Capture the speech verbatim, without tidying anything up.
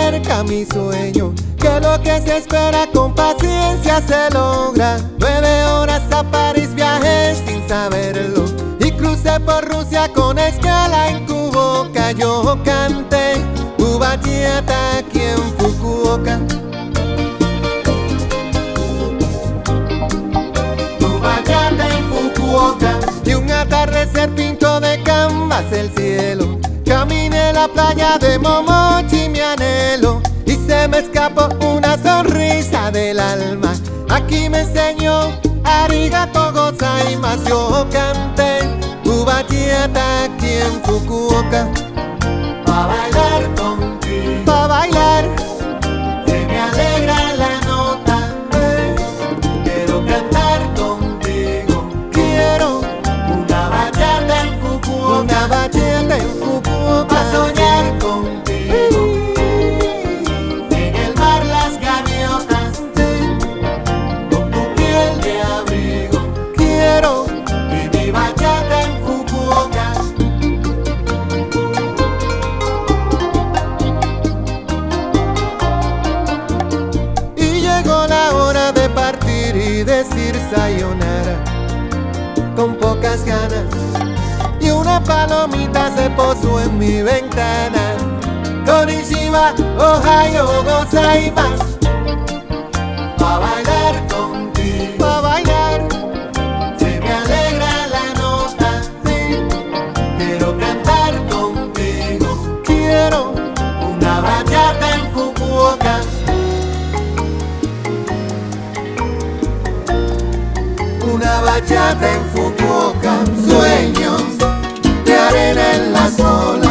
cerca mi sueño, que lo que se espera con paciencia se logra. Nueve horas a París viajé sin saberlo, y crucé por Rusia con escala en Kuboka. Yo canté Ubachata aquí en Fukuoka. Ubachata en Fukuoka. Y un atardecer pintó de canvas el cielo. Caminé la playa de Momochi, mi anhelo, y se me escapó una sonrisa del alma. Aquí me enseñó arigato gozaimasu. Yo canté Ubachata aquí en Fukuoka. Pa' bailar contigo, pa' bailar, se me alegra la nota. eh. Quiero cantar contigo, quiero una bachata en Fukuoka, una bachata en Fukuoka. Pa' soñar contigo, en el mar las gaviotas, con tu piel de abrigo. Quiero y mi bachata en Fukuoka. Y llegó la hora de partir y decir sayonara con pocas ganas, y una palomita se posó en mi ventana. Konnichiwa, ohayo gozaimasu. Pa' bailar contigo, pa' bailar, se me alegra la nota. Sí, quiero cantar contigo, quiero una bachata en Fukuoka. Una bachata en Fukuoka. Sueños de arena en las olas,